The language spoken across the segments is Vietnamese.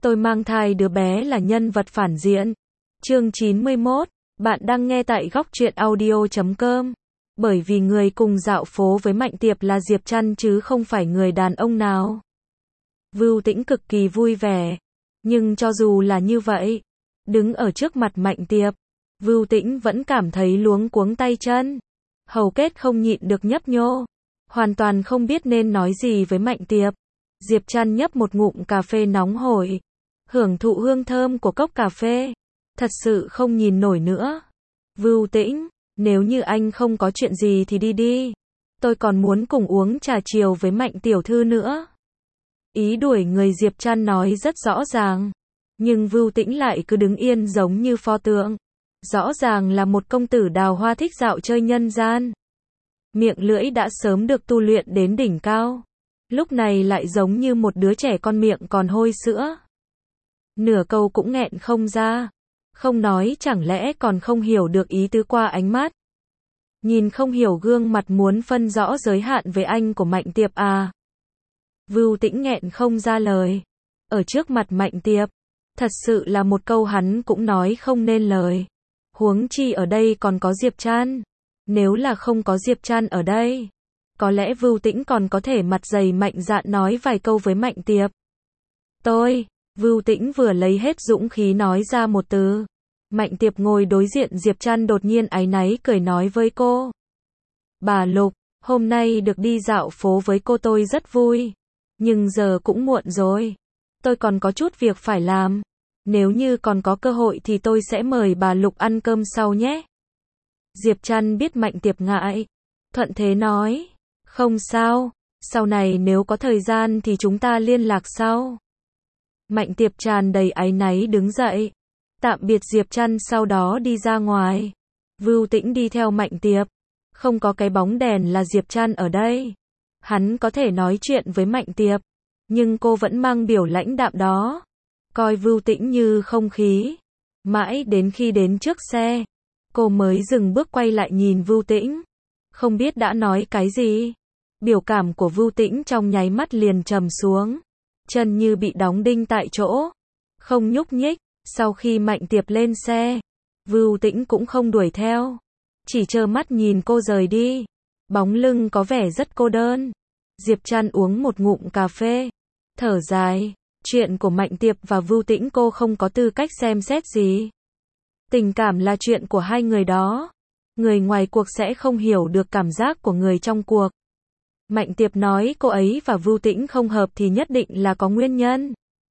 Tôi mang thai đứa bé là nhân vật phản diện. Chương 91. Bạn đang nghe tại góc truyện audio.com. Bởi vì người cùng dạo phố với Mạnh Tiệp là Diệp Trăn chứ không phải người đàn ông nào. Vưu Tĩnh cực kỳ vui vẻ. Nhưng cho dù là như vậy, đứng ở trước mặt Mạnh Tiệp, Vưu Tĩnh vẫn cảm thấy luống cuống tay chân. Hầu kết không nhịn được nhấp nhô. Hoàn toàn không biết nên nói gì với Mạnh Tiệp. Diệp Trăn nhấp một ngụm cà phê nóng hổi. Hưởng thụ hương thơm của cốc cà phê. Thật sự không nhìn nổi nữa. Vưu Tĩnh, nếu như anh không có chuyện gì thì đi đi. Tôi còn muốn cùng uống trà chiều với Mạnh tiểu thư nữa. Ý đuổi người Diệp Trăn nói rất rõ ràng. Nhưng Vưu Tĩnh lại cứ đứng yên giống như pho tượng. Rõ ràng là một công tử đào hoa thích dạo chơi nhân gian. Miệng lưỡi đã sớm được tu luyện đến đỉnh cao. Lúc này lại giống như một đứa trẻ con miệng còn hôi sữa. Nửa câu cũng nghẹn không ra. Không nói chẳng lẽ còn không hiểu được ý tứ qua ánh mắt. Nhìn không hiểu gương mặt muốn phân rõ giới hạn với anh của Mạnh Tiệp à. Vưu Tĩnh nghẹn không ra lời. Ở trước mặt Mạnh Tiệp, thật sự là một câu hắn cũng nói không nên lời. Huống chi ở đây còn có Diệp Trăn. Nếu là không có Diệp Trăn ở đây, có lẽ Vưu Tĩnh còn có thể mặt dày mạnh dạn nói vài câu với Mạnh Tiệp. Vưu Tĩnh vừa lấy hết dũng khí nói ra một từ. Mạnh Tiệp ngồi đối diện Diệp Trăn đột nhiên áy náy cười nói với cô. Bà Lục, hôm nay được đi dạo phố với cô tôi rất vui. Nhưng giờ cũng muộn rồi. Tôi còn có chút việc phải làm. Nếu như còn có cơ hội thì tôi sẽ mời bà Lục ăn cơm sau nhé. Diệp Trăn biết Mạnh Tiệp ngại. Thuận thế nói. Không sao. Sau này nếu có thời gian thì chúng ta liên lạc sau. Mạnh Tiệp tràn đầy áy náy đứng dậy. Tạm biệt Diệp Trăn sau đó đi ra ngoài. Vưu Tĩnh đi theo Mạnh Tiệp. Không có cái bóng đèn là Diệp Trăn ở đây. Hắn có thể nói chuyện với Mạnh Tiệp. Nhưng cô vẫn mang biểu lãnh đạm đó. Coi Vưu Tĩnh như không khí. Mãi đến khi đến trước xe, cô mới dừng bước quay lại nhìn Vưu Tĩnh. Không biết đã nói cái gì. Biểu cảm của Vưu Tĩnh trong nháy mắt liền trầm xuống. Chân như bị đóng đinh tại chỗ. Không nhúc nhích. Sau khi Mạnh Tiệp lên xe, Vưu Tĩnh cũng không đuổi theo. Chỉ trơ mắt nhìn cô rời đi. Bóng lưng có vẻ rất cô đơn. Diệp Trăn uống một ngụm cà phê. Thở dài. Chuyện của Mạnh Tiệp và Vưu Tĩnh cô không có tư cách xem xét gì. Tình cảm là chuyện của hai người đó. Người ngoài cuộc sẽ không hiểu được cảm giác của người trong cuộc. Mạnh Tiệp nói cô ấy và Vưu Tĩnh không hợp thì nhất định là có nguyên nhân.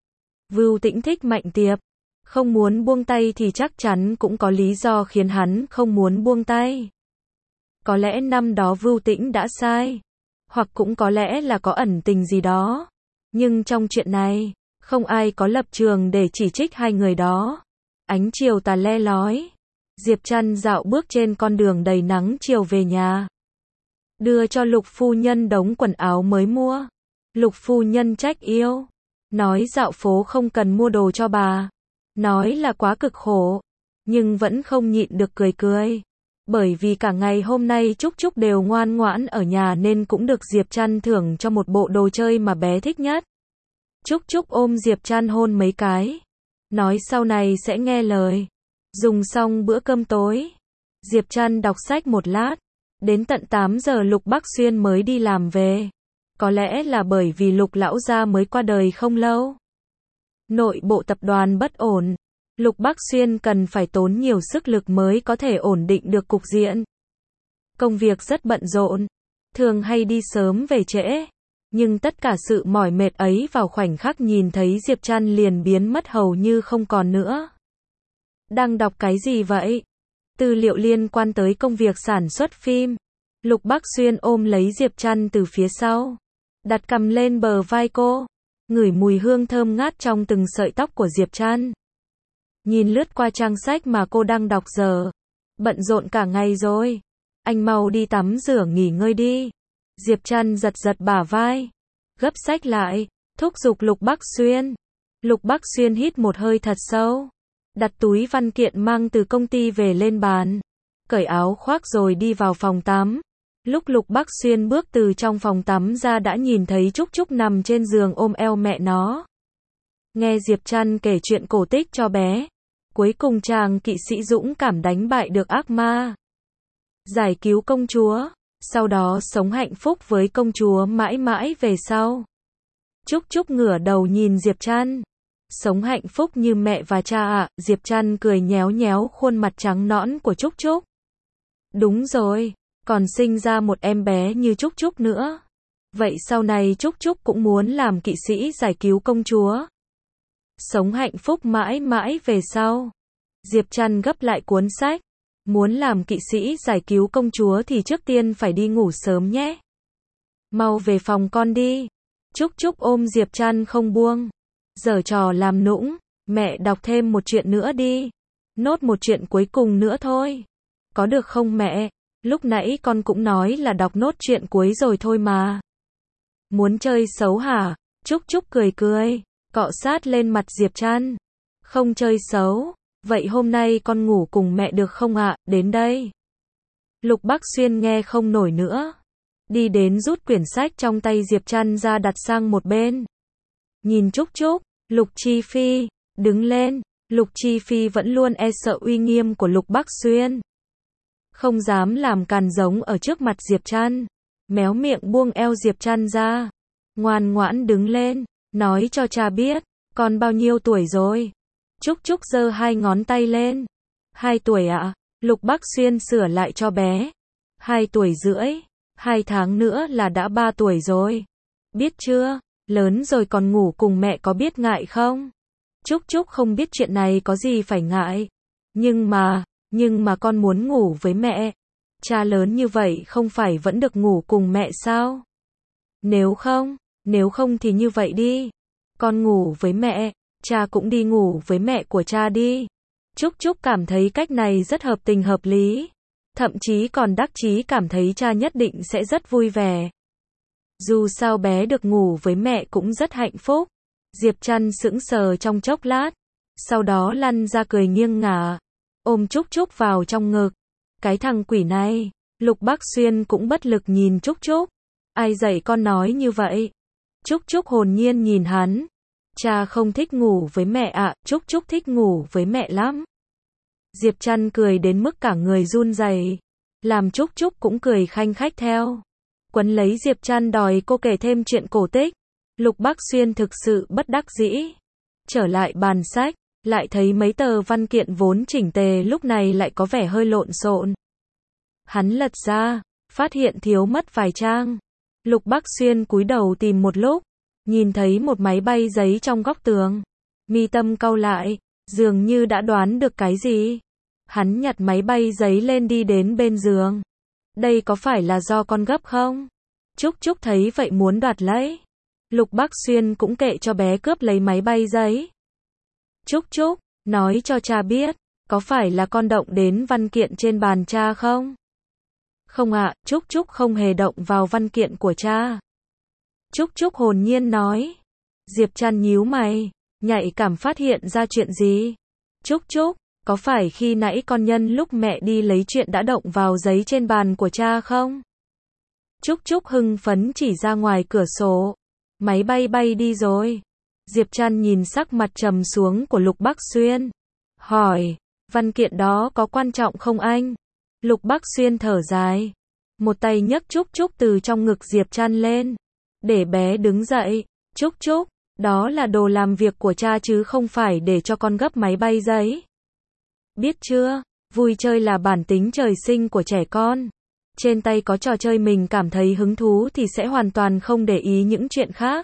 Vưu Tĩnh thích Mạnh Tiệp. Không muốn buông tay thì chắc chắn cũng có lý do khiến hắn không muốn buông tay. Có lẽ năm đó Vưu Tĩnh đã sai. Hoặc cũng có lẽ là có ẩn tình gì đó. Nhưng trong chuyện này, không ai có lập trường để chỉ trích hai người đó. Ánh chiều tà le lói. Diệp Trăn dạo bước trên con đường đầy nắng chiều về nhà. Đưa cho Lục phu nhân đống quần áo mới mua. Lục phu nhân trách yêu. Nói dạo phố không cần mua đồ cho bà. Nói là quá cực khổ. Nhưng vẫn không nhịn được cười cười. Bởi vì cả ngày hôm nay Trúc Trúc đều ngoan ngoãn ở nhà nên cũng được Diệp Trăn thưởng cho một bộ đồ chơi mà bé thích nhất. Trúc Trúc ôm Diệp Trăn hôn mấy cái. Nói sau này sẽ nghe lời. Dùng xong bữa cơm tối, Diệp Trăn đọc sách một lát. Đến tận 8 giờ Lục Bắc Xuyên mới đi làm về. Có lẽ là bởi vì Lục lão gia mới qua đời không lâu. Nội bộ tập đoàn bất ổn. Lục Bắc Xuyên cần phải tốn nhiều sức lực mới có thể ổn định được cục diện. Công việc rất bận rộn. Thường hay đi sớm về trễ. Nhưng tất cả sự mỏi mệt ấy vào khoảnh khắc nhìn thấy Diệp Trăn liền biến mất hầu như không còn nữa. Đang đọc cái gì vậy? Tư liệu liên quan tới công việc sản xuất phim. Lục Bắc Xuyên ôm lấy Diệp Trăn từ phía sau. Đặt cằm lên bờ vai cô. Ngửi mùi hương thơm ngát trong từng sợi tóc của Diệp Trăn. Nhìn lướt qua trang sách mà cô đang đọc giờ. Bận rộn cả ngày rồi. Anh mau đi tắm rửa nghỉ ngơi đi. Diệp Trăn giật giật bả vai. Gấp sách lại. Thúc giục Lục Bắc Xuyên. Lục Bắc Xuyên hít một hơi thật sâu. Đặt túi văn kiện mang từ công ty về lên bàn. Cởi áo khoác rồi đi vào phòng tắm. Lúc Lục Bắc Xuyên bước từ trong phòng tắm ra đã nhìn thấy Trúc Trúc nằm trên giường ôm eo mẹ nó. Nghe Diệp Trăn kể chuyện cổ tích cho bé. Cuối cùng chàng kỵ sĩ dũng cảm đánh bại được ác ma. Giải cứu công chúa. Sau đó sống hạnh phúc với công chúa mãi mãi về sau. Trúc Trúc ngửa đầu nhìn Diệp Trăn. Sống hạnh phúc như mẹ và cha ạ. Diệp Trăn cười nhéo nhéo khuôn mặt trắng nõn của Trúc Trúc. Đúng rồi, còn sinh ra một em bé như Trúc Trúc nữa. Vậy sau này Trúc Trúc cũng muốn làm kỵ sĩ giải cứu công chúa. Sống hạnh phúc mãi mãi về sau. Diệp Trăn gấp lại cuốn sách. Muốn làm kỵ sĩ giải cứu công chúa thì trước tiên phải đi ngủ sớm nhé. Mau về phòng con đi. Trúc Trúc ôm Diệp Trăn không buông. Giở trò làm nũng. Mẹ đọc thêm một chuyện nữa đi. Nốt một chuyện cuối cùng nữa thôi. Có được không mẹ? Lúc nãy con cũng nói là đọc nốt chuyện cuối rồi thôi mà. Muốn chơi xấu hả? Trúc Trúc cười cười. Cọ sát lên mặt Diệp Trăn. Không chơi xấu. Vậy hôm nay con ngủ cùng mẹ được không ạ? Đến đây. Lục Bắc Xuyên nghe không nổi nữa. Đi đến rút quyển sách trong tay Diệp Trăn ra đặt sang một bên. Nhìn Trúc Trúc, Lục Chi Phi, đứng lên. Lục Chi Phi vẫn luôn e sợ uy nghiêm của Lục Bắc Xuyên. Không dám làm càn giống ở trước mặt Diệp Trăn. Méo miệng buông eo Diệp Trăn ra. Ngoan ngoãn đứng lên, nói cho cha biết, con bao nhiêu tuổi rồi? Trúc Trúc giơ 2 ngón tay lên. 2 tuổi ạ. Lục Bắc Xuyên sửa lại cho bé. 2 tuổi rưỡi. 2 tháng nữa là đã 3 tuổi rồi. Biết chưa? Lớn rồi còn ngủ cùng mẹ có biết ngại không? Trúc Trúc không biết chuyện này có gì phải ngại. Nhưng mà con muốn ngủ với mẹ. Cha lớn như vậy không phải vẫn được ngủ cùng mẹ sao? Nếu không thì như vậy đi. Con ngủ với mẹ, cha cũng đi ngủ với mẹ của cha đi. Trúc Trúc cảm thấy cách này rất hợp tình hợp lý. Thậm chí còn đắc chí cảm thấy cha nhất định sẽ rất vui vẻ. Dù sao bé được ngủ với mẹ cũng rất hạnh phúc. Diệp Trăn sững sờ trong chốc lát. Sau đó lăn ra cười nghiêng ngả. Ôm Trúc Trúc vào trong ngực. Cái thằng quỷ này. Lục Bắc Xuyên cũng bất lực nhìn Trúc Trúc. Ai dạy con nói như vậy? Trúc Trúc hồn nhiên nhìn hắn. Cha không thích ngủ với mẹ ạ. Trúc Trúc thích ngủ với mẹ lắm. Diệp Trăn cười đến mức cả người run rẩy. Làm Trúc Trúc cũng cười khanh khách theo. Quấn lấy Diệp Trăn đòi cô kể thêm chuyện cổ tích. Lục Bắc Xuyên thực sự bất đắc dĩ. Trở lại bàn sách, lại thấy mấy tờ văn kiện vốn chỉnh tề lúc này lại có vẻ hơi lộn xộn. Hắn lật ra, phát hiện thiếu mất vài trang. Lục Bắc Xuyên cúi đầu tìm một lúc, nhìn thấy một máy bay giấy trong góc tường. Mi tâm cau lại, dường như đã đoán được cái gì. Hắn nhặt máy bay giấy lên đi đến bên giường. Đây có phải là do con gấp không? Trúc Trúc thấy vậy muốn đoạt lấy. Lục Bắc Xuyên cũng kệ cho bé cướp lấy máy bay giấy. Trúc Trúc, nói cho cha biết, có phải là con động đến văn kiện trên bàn cha không? Không ạ, Trúc Trúc không hề động vào văn kiện của cha. Trúc Trúc hồn nhiên nói. Diệp Trăn nhíu mày, nhạy cảm phát hiện ra chuyện gì? Trúc Trúc, có phải khi nãy con nhân lúc mẹ đi lấy chuyện đã động vào giấy trên bàn của cha không? Trúc Trúc hưng phấn chỉ ra ngoài cửa sổ. Máy bay bay đi rồi. Diệp Trăn nhìn sắc mặt trầm xuống của Lục Bắc Xuyên. Hỏi, văn kiện đó có quan trọng không anh? Lục Bắc Xuyên thở dài. Một tay nhấc Trúc Trúc từ trong ngực Diệp Trăn lên. Để bé đứng dậy. Trúc Trúc, đó là đồ làm việc của cha chứ không phải để cho con gấp máy bay giấy. Biết chưa, vui chơi là bản tính trời sinh của trẻ con. Trên tay có trò chơi mình cảm thấy hứng thú thì sẽ hoàn toàn không để ý những chuyện khác.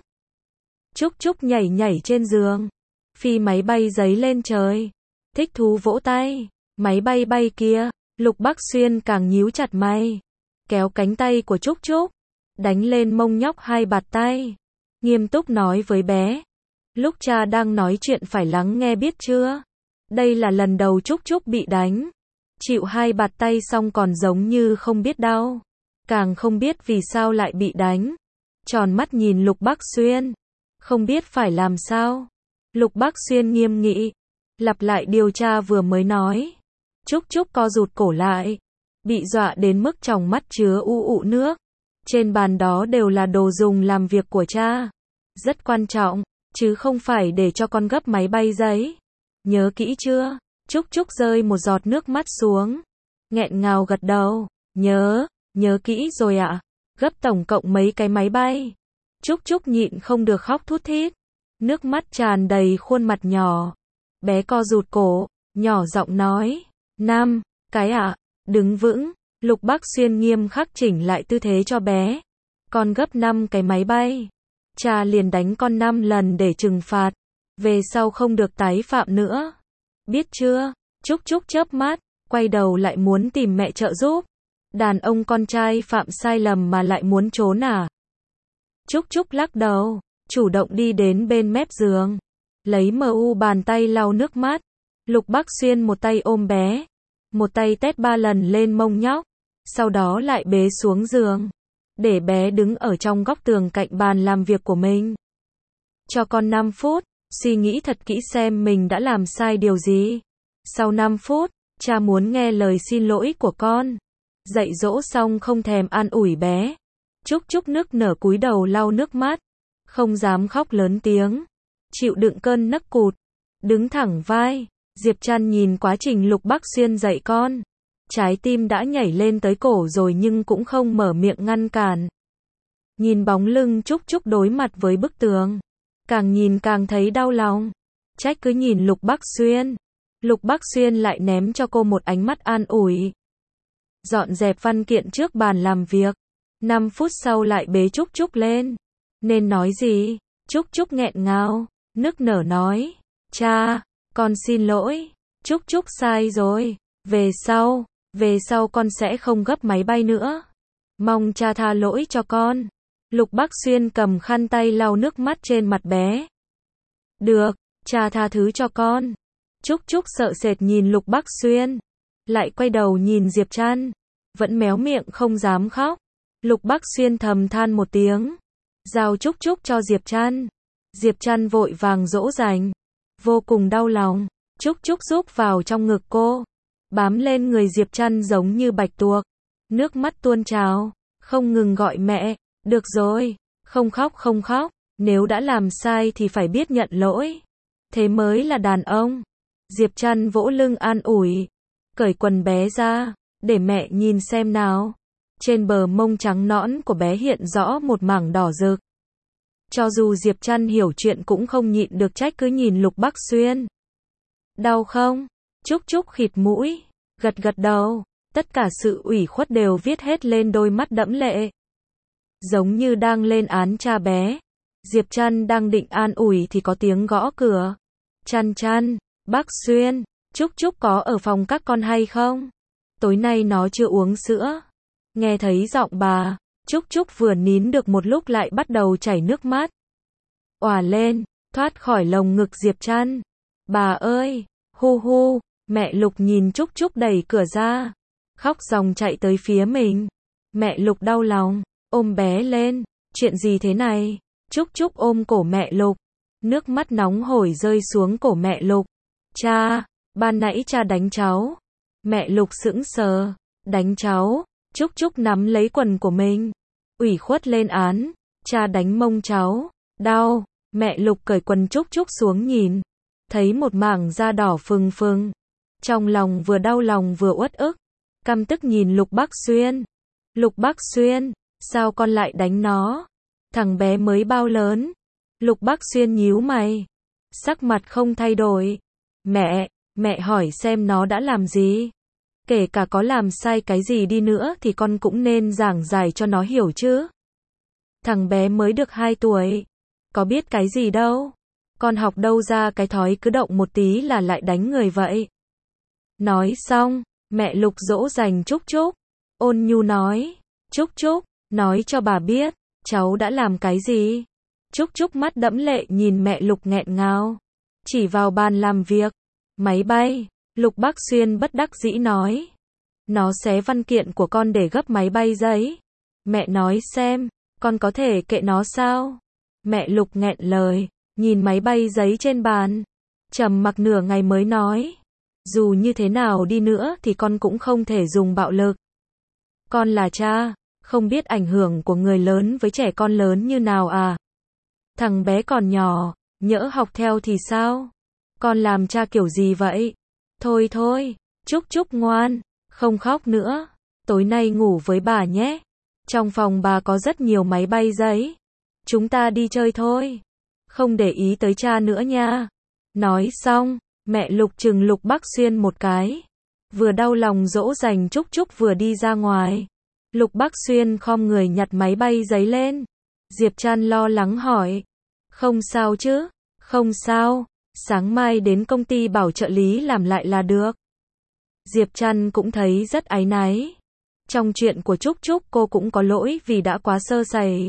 Trúc Trúc nhảy nhảy trên giường. Phi máy bay giấy lên trời. Thích thú vỗ tay. Máy bay bay kia. Lục Bắc Xuyên càng nhíu chặt mày. Kéo cánh tay của Trúc Trúc. Đánh lên mông nhóc 2 bạt tay. Nghiêm túc nói với bé. Lúc cha đang nói chuyện phải lắng nghe biết chưa? Đây là lần đầu Trúc Trúc bị đánh. Chịu 2 bạt tay xong còn giống như không biết đau. Càng không biết vì sao lại bị đánh. Tròn mắt nhìn Lục Bắc Xuyên. Không biết phải làm sao. Lục Bắc Xuyên nghiêm nghị. Lặp lại điều cha vừa mới nói. Trúc Trúc co rụt cổ lại. Bị dọa đến mức tròng mắt chứa ụ nước. Trên bàn đó đều là đồ dùng làm việc của cha. Rất quan trọng. chứ không phải để cho con gấp máy bay giấy. Nhớ kỹ chưa? Trúc Trúc rơi một giọt nước mắt xuống. Nghẹn ngào gật đầu. Nhớ kỹ rồi ạ. Gấp tổng cộng mấy cái máy bay. Trúc Trúc nhịn không được khóc thút thít. Nước mắt tràn đầy khuôn mặt nhỏ. Bé co rụt cổ, nhỏ giọng nói. 5 cái ạ. Đứng vững. Lục Bắc Xuyên nghiêm khắc chỉnh lại tư thế cho bé. Con gấp 5 cái máy bay. Cha liền đánh con 5 lần để trừng phạt. Về sau không được tái phạm nữa. Biết chưa? Trúc Trúc chớp mắt, quay đầu lại muốn tìm mẹ trợ giúp. Đàn ông con trai phạm sai lầm mà lại muốn trốn à? Trúc Trúc lắc đầu, chủ động đi đến bên mép giường. Lấy bàn tay lau nước mắt. Lục Bắc Xuyên một tay ôm bé. Một tay tét 3 lần lên mông nhóc. Sau đó lại bế xuống giường. Để bé đứng ở trong góc tường cạnh bàn làm việc của mình. Cho con 5 phút, suy nghĩ thật kỹ xem mình đã làm sai điều gì. Sau 5 phút, cha muốn nghe lời xin lỗi của con. Dạy dỗ xong không thèm an ủi bé. Trúc Trúc nức nở cúi đầu lau nước mắt. Không dám khóc lớn tiếng. Chịu đựng cơn nấc cụt. Đứng thẳng vai. Diệp Trăn nhìn quá trình Lục Bắc Xuyên dạy con. Trái tim đã nhảy lên tới cổ rồi nhưng cũng không mở miệng ngăn cản. Nhìn bóng lưng Trúc Trúc đối mặt với bức tường. Càng nhìn càng thấy đau lòng. Trách cứ nhìn Lục Bắc Xuyên. Lục Bắc Xuyên lại ném cho cô một ánh mắt an ủi. Dọn dẹp văn kiện trước bàn làm việc. 5 phút sau lại bế Trúc Trúc lên. Nên nói gì? Trúc Trúc nghẹn ngào, nức nở nói. Cha, con xin lỗi. Trúc Trúc sai rồi. Về sau con sẽ không gấp máy bay nữa. Mong cha tha lỗi cho con. Lục Bắc Xuyên cầm khăn tay lau nước mắt trên mặt bé. Được, cha tha thứ cho con. Trúc Trúc sợ sệt nhìn Lục Bắc Xuyên. Lại quay đầu nhìn Diệp Trăn. Vẫn méo miệng không dám khóc. Lục Bắc Xuyên thầm than một tiếng. Giao Trúc Trúc cho Diệp Trăn. Diệp Trăn vội vàng dỗ dành. Vô cùng đau lòng. Trúc Trúc rúc vào trong ngực cô. Bám lên người Diệp Trăn giống như bạch tuộc. Nước mắt tuôn trào. Không ngừng gọi mẹ. Được rồi. Không khóc. Nếu đã làm sai thì phải biết nhận lỗi. Thế mới là đàn ông. Diệp Trăn vỗ lưng an ủi. Cởi quần bé ra. Để mẹ nhìn xem nào. Trên bờ mông trắng nõn của bé hiện rõ một mảng đỏ rực. Cho dù Diệp Trăn hiểu chuyện cũng không nhịn được trách cứ nhìn Lục Bắc Xuyên. Đau không? Trúc Trúc khịt mũi. Gật đầu. Tất cả sự ủy khuất đều viết hết lên đôi mắt đẫm lệ. Giống như đang lên án cha bé. Diệp Trăn đang định an ủi thì có tiếng gõ cửa. Trăn, Bắc Xuyên, Trúc Trúc có ở phòng các con hay không? Tối nay nó chưa uống sữa. Nghe thấy giọng bà, Trúc Trúc vừa nín được một lúc lại bắt đầu chảy nước mắt. Òa lên, thoát khỏi lồng ngực Diệp Trăn. Bà ơi, hu, mẹ Lục nhìn Trúc Trúc đẩy cửa ra. Khóc ròng chạy tới phía mình. Mẹ Lục đau lòng, ôm bé lên. Chuyện gì thế này? Trúc Trúc ôm cổ mẹ Lục. Nước mắt nóng hổi rơi xuống cổ mẹ Lục. Cha, ban nãy cha đánh cháu. Mẹ Lục sững sờ. Đánh cháu? Trúc Trúc nắm lấy quần của mình. Ủy khuất lên án. Cha đánh mông cháu. Đau. Mẹ Lục cởi quần Trúc Trúc xuống nhìn. Thấy một mảng da đỏ phừng phừng. Trong lòng vừa đau lòng vừa uất ức. Căm tức nhìn Lục Bắc Xuyên. Lục Bắc Xuyên, sao con lại đánh nó? Thằng bé mới bao lớn? Lục Bắc Xuyên nhíu mày. Sắc mặt không thay đổi. Mẹ hỏi xem nó đã làm gì? Kể cả có làm sai cái gì đi nữa thì con cũng nên giảng giải cho nó hiểu chứ. Thằng bé mới được 2 tuổi. Có biết cái gì đâu. Con học đâu ra cái thói cứ động một tí là lại đánh người vậy. Nói xong, mẹ Lục dỗ dành Trúc Trúc. Ôn nhu nói. Trúc Trúc, nói cho bà biết, cháu đã làm cái gì? Trúc Trúc mắt đẫm lệ nhìn mẹ Lục nghẹn ngào. Chỉ vào bàn làm việc. Máy bay. Lục Bắc Xuyên bất đắc dĩ nói. Nó xé văn kiện của con để gấp máy bay giấy. Mẹ nói xem, con có thể kệ nó sao? Mẹ Lục nghẹn lời, nhìn máy bay giấy trên bàn. Trầm mặc nửa ngày mới nói. Dù như thế nào đi nữa thì con cũng không thể dùng bạo lực. Con là cha, không biết ảnh hưởng của người lớn với trẻ con lớn như nào à? Thằng bé còn nhỏ, nhỡ học theo thì sao? Con làm cha kiểu gì vậy? Thôi thôi, Trúc Trúc ngoan, không khóc nữa. Tối nay ngủ với bà nhé. Trong phòng bà có rất nhiều máy bay giấy. Chúng ta đi chơi thôi. Không để ý tới cha nữa nha. Nói xong, mẹ Lục chừng Lục Bắc Xuyên một cái. Vừa đau lòng dỗ dành Trúc Trúc vừa đi ra ngoài. Lục Bắc Xuyên khom người nhặt máy bay giấy lên. Diệp Trăn lo lắng hỏi. Không sao chứ? Không sao. Sáng mai đến công ty bảo trợ lý làm lại là được. Diệp Trăn cũng thấy rất áy náy. Trong chuyện của Trúc Trúc cô cũng có lỗi vì đã quá sơ sẩy.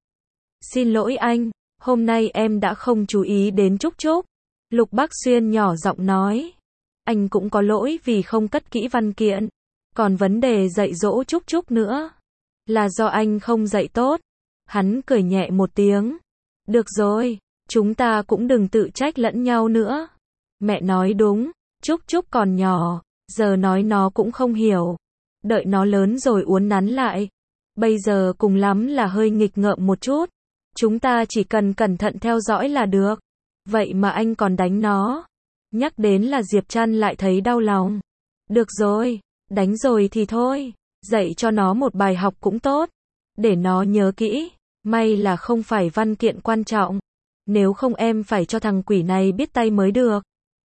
Xin lỗi anh, hôm nay em đã không chú ý đến Trúc Trúc. Lục Bắc Xuyên nhỏ giọng nói. Anh cũng có lỗi vì không cất kỹ văn kiện. Còn vấn đề dạy dỗ Trúc Trúc nữa. Là do anh không dạy tốt. Hắn cười nhẹ một tiếng. Được rồi, chúng ta cũng đừng tự trách lẫn nhau nữa. Mẹ nói đúng, Trúc Trúc còn nhỏ, giờ nói nó cũng không hiểu. Đợi nó lớn rồi uốn nắn lại. Bây giờ cùng lắm là hơi nghịch ngợm một chút. Chúng ta chỉ cần cẩn thận theo dõi là được. Vậy mà anh còn đánh nó. Nhắc đến là Diệp Trăn lại thấy đau lòng. Được rồi, đánh rồi thì thôi. Dạy cho nó một bài học cũng tốt. Để nó nhớ kỹ. May là không phải văn kiện quan trọng. Nếu không em phải cho thằng quỷ này biết tay mới được.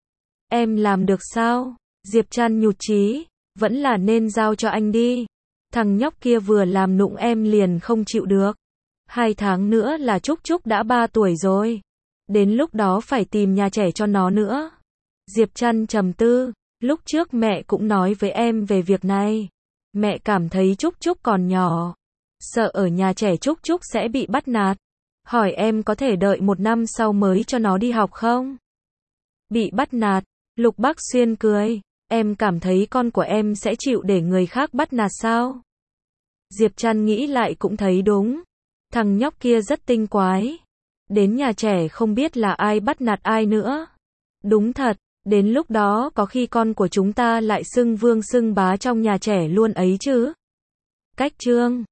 Em làm được sao? Diệp Trăn nhụt chí. Vẫn là nên giao cho anh đi. Thằng nhóc kia vừa làm nụng em liền không chịu được. 2 tháng nữa là Trúc Trúc đã 3 tuổi rồi. Đến lúc đó phải tìm nhà trẻ cho nó nữa. Diệp Trăn trầm tư. Lúc trước mẹ cũng nói với em về việc này. Mẹ cảm thấy Trúc Trúc còn nhỏ. Sợ ở nhà trẻ Trúc Trúc sẽ bị bắt nạt. Hỏi em có thể đợi 1 năm sau mới cho nó đi học không? Bị bắt nạt. Lục Bắc Xuyên cười. Em cảm thấy con của em sẽ chịu để người khác bắt nạt sao? Diệp Trăn nghĩ lại cũng thấy đúng. Thằng nhóc kia rất tinh quái. Đến nhà trẻ không biết là ai bắt nạt ai nữa. Đúng thật, đến lúc đó có khi con của chúng ta lại xưng vương xưng bá trong nhà trẻ luôn ấy chứ. Cách chương